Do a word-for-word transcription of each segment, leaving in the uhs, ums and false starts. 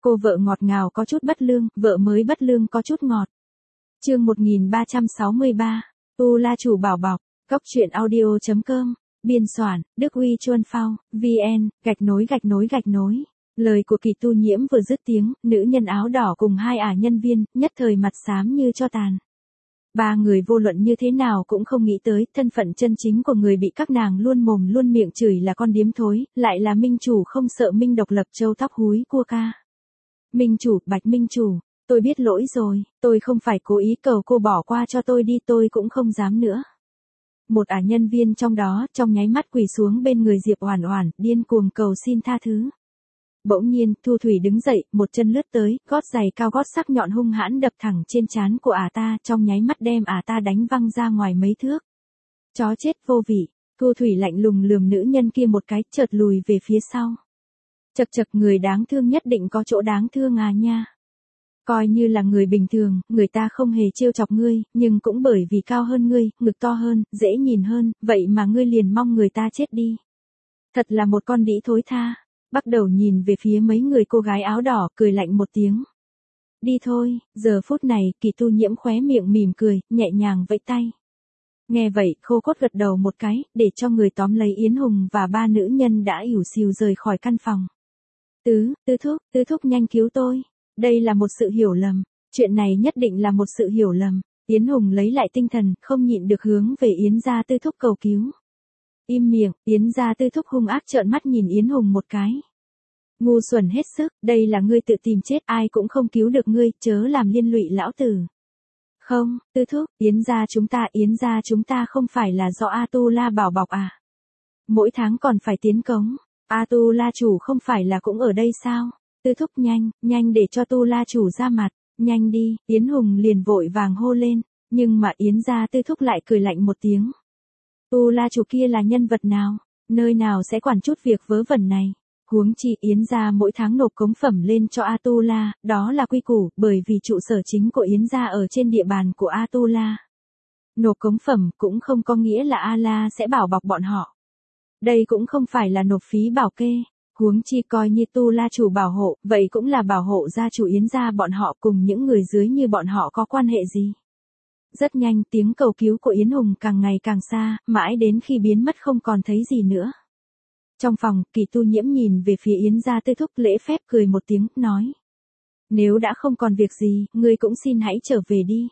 Cô vợ ngọt ngào có chút bất lương, vợ mới bất lương có chút ngọt. Chương một nghìn ba trăm sáu mươi ba. Tu La chủ bảo bọc. Cốc truyện audio chấm com. Biên soạn, Đức Uy Chuân Phao, vn, gạch nối gạch nối gạch nối. Lời của Kỳ Tu Nhiễm vừa dứt tiếng, nữ nhân áo đỏ cùng hai ả nhân viên, nhất thời mặt xám như tro tàn. Ba người vô luận như thế nào cũng không nghĩ tới, thân phận chân chính của người bị các nàng luôn mồm luôn miệng chửi là con điếm thối, lại là minh chủ không sợ minh độc lập châu tóc húi cua ca. Minh chủ, Bạch Minh chủ, tôi biết lỗi rồi, tôi không phải cố ý, cầu cô bỏ qua cho tôi đi, tôi cũng không dám nữa. Một ả nhân viên trong đó, trong nháy mắt quỳ xuống bên người Diệp Oản Oản, điên cuồng cầu xin tha thứ. Bỗng nhiên, Thu Thủy đứng dậy, một chân lướt tới, gót giày cao gót sắc nhọn hung hãn đập thẳng trên trán của ả ta, trong nháy mắt đem ả ta đánh văng ra ngoài mấy thước. Chó chết vô vị. Thu Thủy lạnh lùng lườm nữ nhân kia một cái, chợt lùi về phía sau. Chậc chậc, người đáng thương nhất định có chỗ đáng thương à nha. Coi như là người bình thường, người ta không hề trêu chọc ngươi, nhưng cũng bởi vì cao hơn ngươi, ngực to hơn, dễ nhìn hơn, vậy mà ngươi liền mong người ta chết đi. Thật là một con đĩ thối tha. Bắt đầu nhìn về phía mấy người cô gái áo đỏ, cười lạnh một tiếng. Đi thôi. Giờ phút này, Kỳ Tu Nhiễm khóe miệng mỉm cười, nhẹ nhàng vẫy tay. Nghe vậy, Khô Cốt gật đầu một cái, để cho người tóm lấy Yến Hùng và ba nữ nhân đã ỉu xìu rời khỏi căn phòng. Tứ, Tứ thúc, Tứ thúc nhanh cứu tôi. Đây là một sự hiểu lầm. Chuyện này nhất định là một sự hiểu lầm. Yến Hùng lấy lại tinh thần, không nhịn được hướng về Yến gia Tư thúc cầu cứu. Im miệng. Yến gia Tư thúc hung ác trợn mắt nhìn Yến Hùng một cái. Ngu xuẩn hết sức, đây là ngươi tự tìm chết, ai cũng không cứu được ngươi, chớ làm liên lụy lão tử. Không, Tư thúc, Yến gia chúng ta, Yến gia chúng ta không phải là do A Tu La bảo bọc à? Mỗi tháng còn phải tiến cống, A Tu La chủ không phải là cũng ở đây sao? Tư thúc nhanh, nhanh để cho Tu La chủ ra mặt, nhanh đi. Yến Hùng liền vội vàng hô lên, nhưng mà Yến gia Tư thúc lại cười lạnh một tiếng. Tu La chủ kia là nhân vật nào, nơi nào sẽ quản chút việc vớ vẩn này? Huống chi Yến gia mỗi tháng nộp cống phẩm lên cho A Tu La, đó là quy củ, bởi vì trụ sở chính của Yến gia ở trên địa bàn của A Tu La. Nộp cống phẩm cũng không có nghĩa là A La sẽ bảo bọc bọn họ. Đây cũng không phải là nộp phí bảo kê, huống chi coi như Tu La chủ bảo hộ, vậy cũng là bảo hộ gia chủ Yến gia bọn họ, cùng những người dưới như bọn họ có quan hệ gì. Rất nhanh, tiếng cầu cứu của Yến Hùng càng ngày càng xa, mãi đến khi biến mất không còn thấy gì nữa. Trong phòng, Kỳ Tu Nhiễm nhìn về phía Yến gia Tư thúc, lễ phép cười một tiếng, nói. Nếu đã không còn việc gì, ngươi cũng xin hãy trở về đi.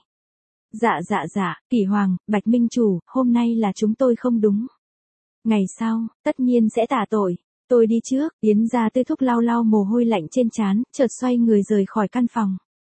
Dạ dạ dạ, Kỷ Hoàng, Bạch Minh chủ, hôm nay là chúng tôi không đúng. Ngày sau, tất nhiên sẽ tạ tội. Tôi đi trước. Yến gia Tư thúc lau lau mồ hôi lạnh trên trán, chợt xoay người rời khỏi căn phòng.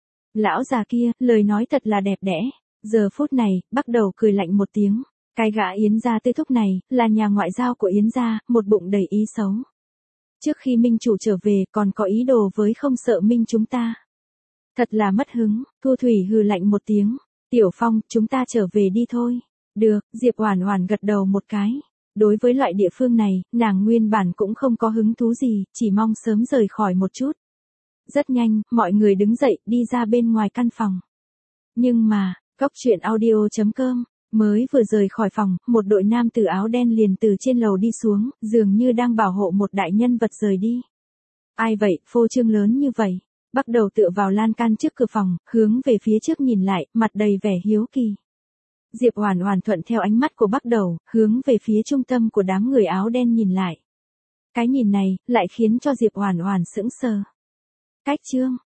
Lão già kia, lời nói thật là đẹp đẽ. Giờ phút này, bắt đầu cười lạnh một tiếng. Cái gã Yến gia Tư thúc này, là nhà ngoại giao của Yến gia, một bụng đầy ý xấu. Trước khi Minh chủ trở về, còn có ý đồ với không sợ Minh chúng ta. Thật là mất hứng. Thu Thủy hừ lạnh một tiếng. Tiểu Phong, chúng ta trở về đi thôi. Được. Diệp Oản Oản gật đầu một cái. Đối với loại địa phương này, nàng nguyên bản cũng không có hứng thú gì, chỉ mong sớm rời khỏi một chút. Rất nhanh, mọi người đứng dậy, đi ra bên ngoài căn phòng. Nhưng mà, Cốc truyện audio chấm com, mới vừa rời khỏi phòng, một đội nam tử áo đen liền từ trên lầu đi xuống, dường như đang bảo hộ một đại nhân vật rời đi. Ai vậy, phô trương lớn như vậy? Bắt đầu tựa vào lan can trước cửa phòng, hướng về phía trước nhìn lại, mặt đầy vẻ hiếu kỳ. Diệp Oản Oản thuận theo ánh mắt của Bắc Đầu, hướng về phía trung tâm của đám người áo đen nhìn lại. Cái nhìn này, lại khiến cho Diệp Oản Oản sững sờ. Cách chương,